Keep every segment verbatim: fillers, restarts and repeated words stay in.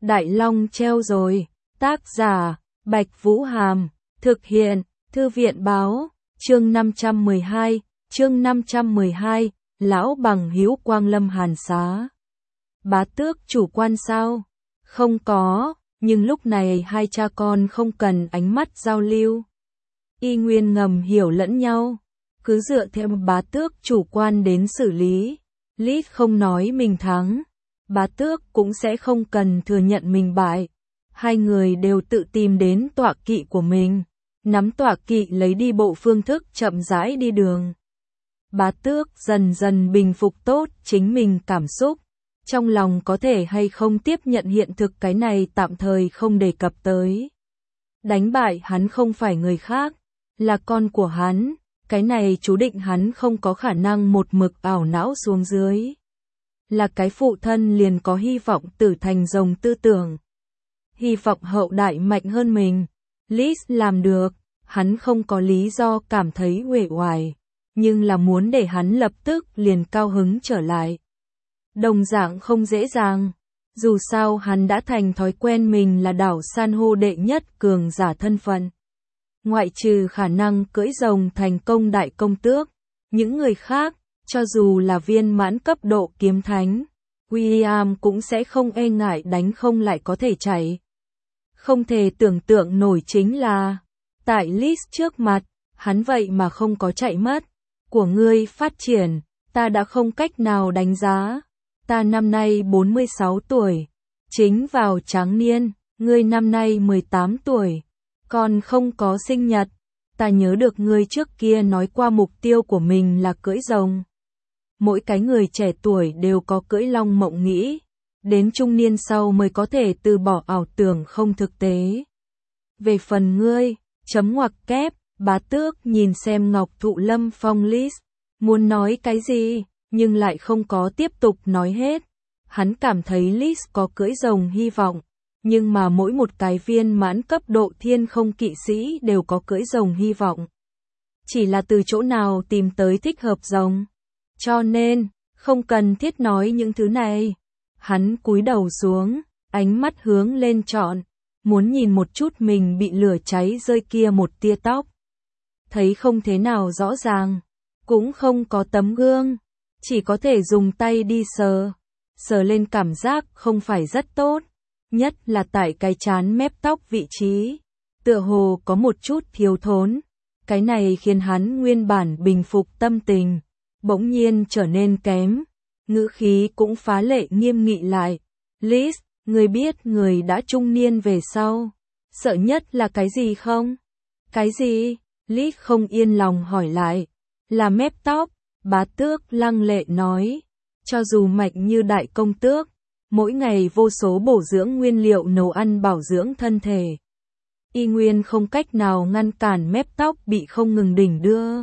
Đại Long treo rồi. Tác giả, Bạch Vũ Hàm. Thực hiện, Thư viện báo. Chương năm trăm mười hai, chương năm trăm mười hai, lão bằng hữu Quang Lâm Hàn Xá. Bá tước chủ quan sao? Không có, nhưng lúc này hai cha con không cần ánh mắt giao lưu. Y nguyên ngầm hiểu lẫn nhau, cứ dựa theo bá tước chủ quan đến xử lý. Lít không nói mình thắng, bá tước cũng sẽ không cần thừa nhận mình bại. Hai người đều tự tìm đến tọa kỵ của mình, nắm tọa kỵ lấy đi bộ phương thức chậm rãi đi đường. Bá tước dần dần bình phục tốt chính mình cảm xúc, trong lòng có thể hay không tiếp nhận hiện thực cái này tạm thời không đề cập tới. Đánh bại hắn không phải người khác, là con của hắn, cái này chú định hắn không có khả năng một mực ảo não xuống dưới. Là cái phụ thân liền có hy vọng tử thành rồng tư tưởng. Hy vọng hậu đại mạnh hơn mình. Liz làm được, hắn không có lý do cảm thấy uể oải, nhưng là muốn để hắn lập tức liền cao hứng trở lại. Đồng dạng không dễ dàng, dù sao hắn đã thành thói quen mình là đảo san hô đệ nhất cường giả thân phận. Ngoại trừ khả năng cưỡi rồng thành công đại công tước, những người khác, cho dù là viên mãn cấp độ kiếm thánh, William cũng sẽ không e ngại đánh không lại có thể chạy. Không thể tưởng tượng nổi chính là, tại Liz trước mặt, hắn vậy mà không có chạy mất. Của ngươi phát triển, ta đã không cách nào đánh giá. Ta năm nay bốn mươi sáu tuổi, chính vào tráng niên, ngươi năm nay mười tám tuổi, còn không có sinh nhật. Ta nhớ được ngươi trước kia nói qua mục tiêu của mình là cưỡi rồng. Mỗi cái người trẻ tuổi đều có cưỡi long mộng nghĩ, đến trung niên sau mới có thể từ bỏ ảo tưởng không thực tế. Về phần ngươi, chấm ngoặc kép, bá tước nhìn xem Ngọc Thụ Lâm Phong Liz, muốn nói cái gì, nhưng lại không có tiếp tục nói hết. Hắn cảm thấy Liz có cưỡi rồng hy vọng, nhưng mà mỗi một cái viên mãn cấp độ thiên không kỵ sĩ đều có cưỡi rồng hy vọng. Chỉ là từ chỗ nào tìm tới thích hợp rồng. Cho nên, không cần thiết nói những thứ này. Hắn cúi đầu xuống, ánh mắt hướng lên trọn, muốn nhìn một chút mình bị lửa cháy rơi kia một tia tóc. Thấy không thế nào rõ ràng, cũng không có tấm gương, chỉ có thể dùng tay đi sờ. Sờ lên cảm giác không phải rất tốt, nhất là tại cái trán mép tóc vị trí, tựa hồ có một chút thiếu thốn. Cái này khiến hắn nguyên bản bình phục tâm tình, bỗng nhiên trở nên kém, ngữ khí cũng phá lệ nghiêm nghị lại. Liz, người biết người đã trung niên về sau, sợ nhất là cái gì không? Cái gì? Liz không yên lòng hỏi lại. Là mép tóc, bá tước lăng lệ nói. Cho dù mạnh như đại công tước, mỗi ngày vô số bổ dưỡng nguyên liệu nấu ăn bảo dưỡng thân thể, y nguyên không cách nào ngăn cản mép tóc bị không ngừng đỉnh đưa.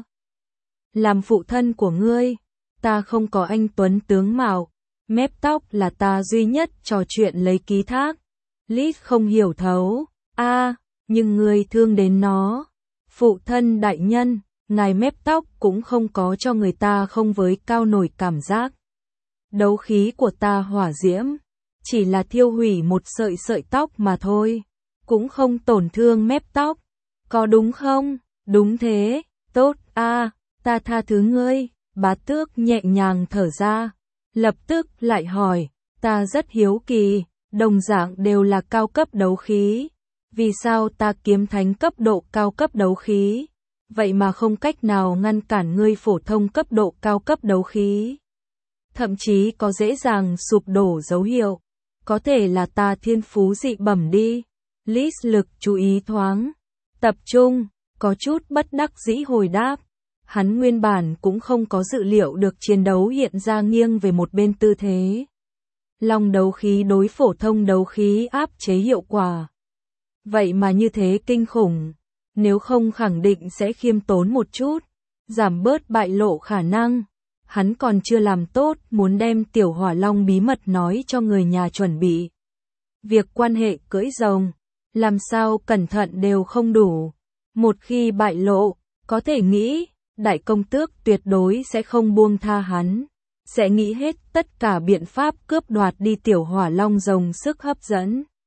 Làm phụ thân của ngươi, ta không có anh tuấn tướng mạo, mép tóc là ta duy nhất trò chuyện lấy ký thác. Liz không hiểu thấu, a, à, nhưng ngươi thương đến nó. Phụ thân đại nhân, ngài mép tóc cũng không có cho người ta không với cao nổi cảm giác. Đấu khí của ta hỏa diễm, chỉ là thiêu hủy một sợi sợi tóc mà thôi, cũng không tổn thương mép tóc. Có đúng không? Đúng thế, tốt a, à, ta tha thứ ngươi. Bá tước nhẹ nhàng thở ra, lập tức lại hỏi, ta rất hiếu kỳ, đồng dạng đều là cao cấp đấu khí, vì sao ta kiếm thánh cấp độ cao cấp đấu khí, vậy mà không cách nào ngăn cản ngươi phổ thông cấp độ cao cấp đấu khí, thậm chí có dễ dàng sụp đổ dấu hiệu, có thể là ta thiên phú dị bẩm đi. Liz lực chú ý thoáng, tập trung, có chút bất đắc dĩ hồi đáp. Hắn nguyên bản cũng không có dự liệu được chiến đấu hiện ra nghiêng về một bên tư thế. Long đấu khí đối phổ thông đấu khí áp chế hiệu quả. Vậy mà như thế kinh khủng, nếu không khẳng định sẽ khiêm tốn một chút, giảm bớt bại lộ khả năng. Hắn còn chưa làm tốt muốn đem tiểu hỏa long bí mật nói cho người nhà chuẩn bị. Việc quan hệ cưỡi rồng, làm sao cẩn thận đều không đủ. Một khi bại lộ, có thể nghĩ, đại công tước tuyệt đối sẽ không buông tha hắn, sẽ nghĩ hết tất cả biện pháp cướp đoạt đi tiểu hỏa long rồng sức hấp dẫn.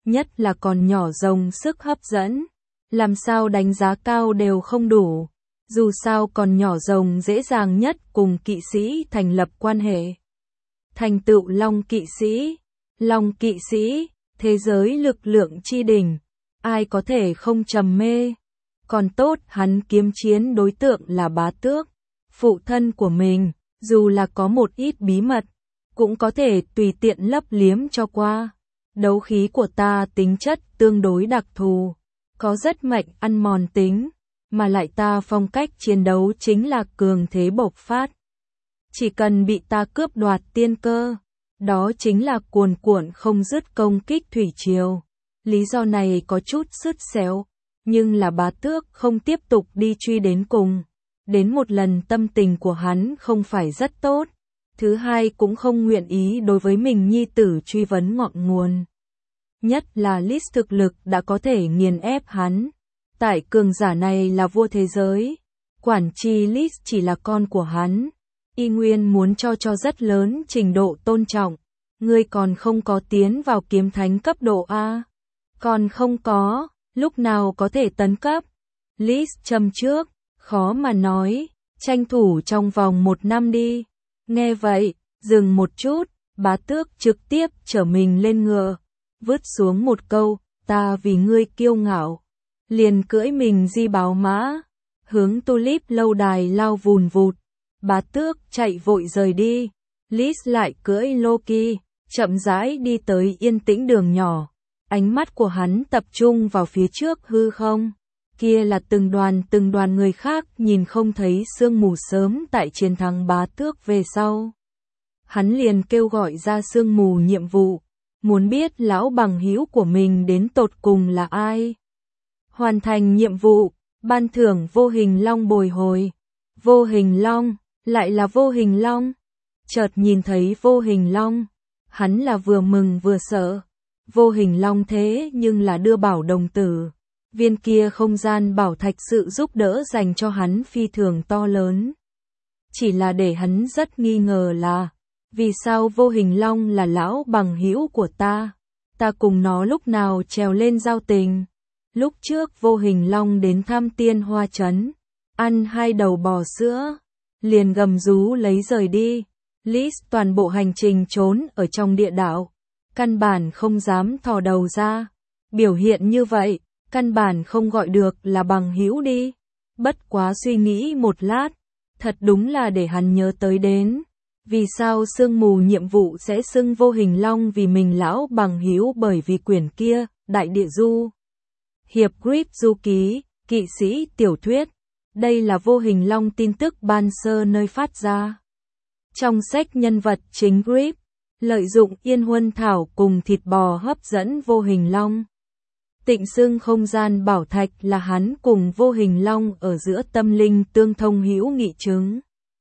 nhất là còn nhỏ rồng sức hấp dẫn. Làm sao đánh giá cao đều không đủ. Dù sao còn nhỏ rồng dễ dàng nhất cùng kỵ sĩ thành lập quan hệ. Thành tựu Long kỵ sĩ. Long kỵ sĩ, thế giới lực lượng chi đỉnh. Ai có thể không trầm mê. Còn tốt hắn kiếm chiến đối tượng là bá tước. Phụ thân của mình, dù là có một ít bí mật, cũng có thể tùy tiện lấp liếm cho qua. Đấu khí của ta tính chất tương đối đặc thù. Có rất mạnh ăn mòn tính. Mà lại ta phong cách chiến đấu chính là cường thế bộc phát. Chỉ cần bị ta cướp đoạt tiên cơ, đó chính là cuồn cuộn không dứt công kích thủy triều. Lý do này có chút sứt xéo, nhưng là bá tước không tiếp tục đi truy đến cùng. Đến một lần tâm tình của hắn không phải rất tốt. Thứ hai cũng không nguyện ý đối với mình nhi tử truy vấn ngọn nguồn. Nhất là Lis thực lực đã có thể nghiền ép hắn. Tại cường giả này là vua thế giới. Quản chi Lis chỉ là con của hắn. Y nguyên muốn cho cho rất lớn trình độ tôn trọng. Ngươi còn không có tiến vào kiếm thánh cấp độ A. Còn không có, lúc nào có thể tấn cấp. Lis châm trước, khó mà nói, tranh thủ trong vòng một năm đi. Nghe vậy, dừng một chút, bá tước trực tiếp trở mình lên ngựa. Vứt xuống một câu, ta vì ngươi kiêu ngạo. Liền cưỡi mình di báo mã, hướng Tulip lâu đài lao vùn vụt. Bá tước chạy vội rời đi. Lis lại cưỡi Loki, chậm rãi đi tới yên tĩnh đường nhỏ. Ánh mắt của hắn tập trung vào phía trước hư không. Kia là từng đoàn từng đoàn người khác nhìn không thấy sương mù sớm tại chiến thắng bá tước về sau. Hắn liền kêu gọi ra sương mù nhiệm vụ. Muốn biết lão bằng hữu của mình đến tột cùng là ai. Hoàn thành nhiệm vụ, ban thưởng vô hình long bồi hồi. Vô hình long, lại là vô hình long. Chợt nhìn thấy vô hình long, hắn là vừa mừng vừa sợ. Vô hình long thế nhưng là đưa bảo đồng tử. Viên kia không gian bảo thạch sự giúp đỡ dành cho hắn phi thường to lớn. Chỉ là để hắn rất nghi ngờ là, vì sao vô hình long là lão bằng hữu của ta? Ta cùng nó lúc nào trèo lên giao tình? Lúc trước vô hình long đến thăm tiên hoa trấn, ăn hai đầu bò sữa, liền gầm rú lấy rời đi. Lis toàn bộ hành trình trốn ở trong địa đạo, căn bản không dám thò đầu ra. Biểu hiện như vậy, căn bản không gọi được là bằng hữu đi. Bất quá suy nghĩ một lát, thật đúng là để hắn nhớ tới đến. Vì sao sương mù nhiệm vụ sẽ xưng vô hình long vì mình lão bằng hữu, bởi vì quyển kia, đại địa du. Hiệp Grip du ký, kỵ sĩ tiểu thuyết. Đây là vô hình long tin tức ban sơ nơi phát ra. Trong sách nhân vật chính Grip, lợi dụng yên huân thảo cùng thịt bò hấp dẫn vô hình long. Tịnh xưng không gian bảo thạch là hắn cùng vô hình long ở giữa tâm linh tương thông hữu nghị chứng.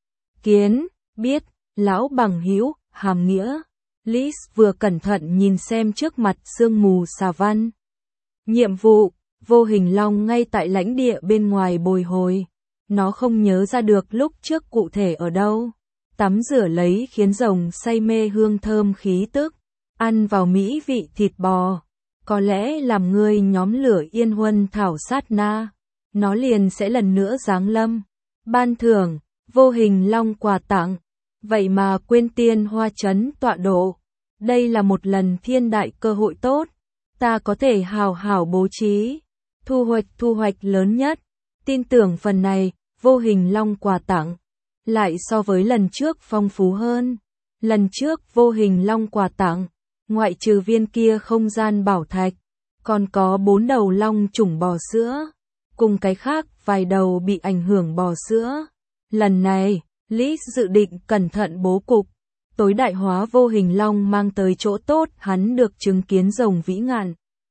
Kiến, biết, lão bằng hữu, hàm nghĩa. Lis vừa cẩn thận nhìn xem trước mặt sương mù xà văn. Nhiệm vụ, vô hình long ngay tại lãnh địa bên ngoài bồi hồi. Nó không nhớ ra được lúc trước cụ thể ở đâu. Tắm rửa lấy khiến rồng say mê hương thơm khí tức. Ăn vào mỹ vị thịt bò. Có lẽ làm ngươi nhóm lửa yên huân thảo sát na. Nó liền sẽ lần nữa giáng lâm. Ban thưởng, vô hình long quà tặng. Vậy mà quên tiên hoa trấn tọa độ. Đây là một lần thiên đại cơ hội tốt. Ta có thể hào hảo bố trí. Thu hoạch thu hoạch lớn nhất. Tin tưởng phần này, vô hình long quà tặng. Lại so với lần trước phong phú hơn. Lần trước vô hình long quà tặng. Ngoại trừ viên kia không gian bảo thạch. Còn có bốn đầu long chủng bò sữa. Cùng cái khác vài đầu bị ảnh hưởng bò sữa. Lần này, Lis dự định cẩn thận bố cục. Tối đại hóa vô hình long mang tới chỗ tốt, hắn được chứng kiến rồng vĩ ngạn.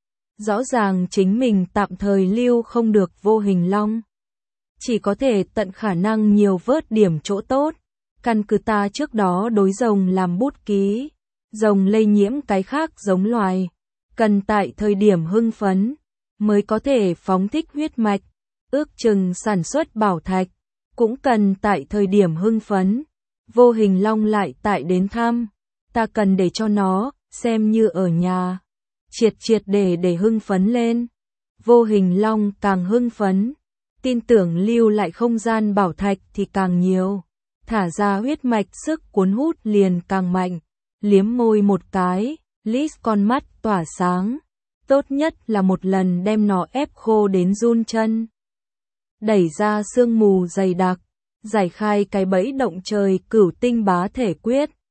Rõ ràng chính mình tạm thời lưu không được vô hình long. Chỉ có thể tận khả năng nhiều vớt điểm chỗ tốt. Căn cứ ta trước đó đối rồng làm bút ký. Rồng lây nhiễm cái khác giống loài. Cần tại thời điểm hưng phấn. Mới có thể phóng thích huyết mạch. Ước chừng sản xuất bảo thạch. Cũng cần tại thời điểm hưng phấn. Vô hình long lại tại đến thăm. Ta cần để cho nó, xem như ở nhà. triệt triệt để để hưng phấn lên. Vô hình long càng hưng phấn, tin tưởng lưu lại không gian bảo thạch thì càng nhiều, thả ra huyết mạch sức cuốn hút liền càng mạnh. Liếm môi một cái, Liz con mắt tỏa sáng, tốt nhất là một lần đem nó ép khô đến run chân. Đẩy ra sương mù dày đặc, giải khai cái bẫy động trời cửu tinh bá thể quyết.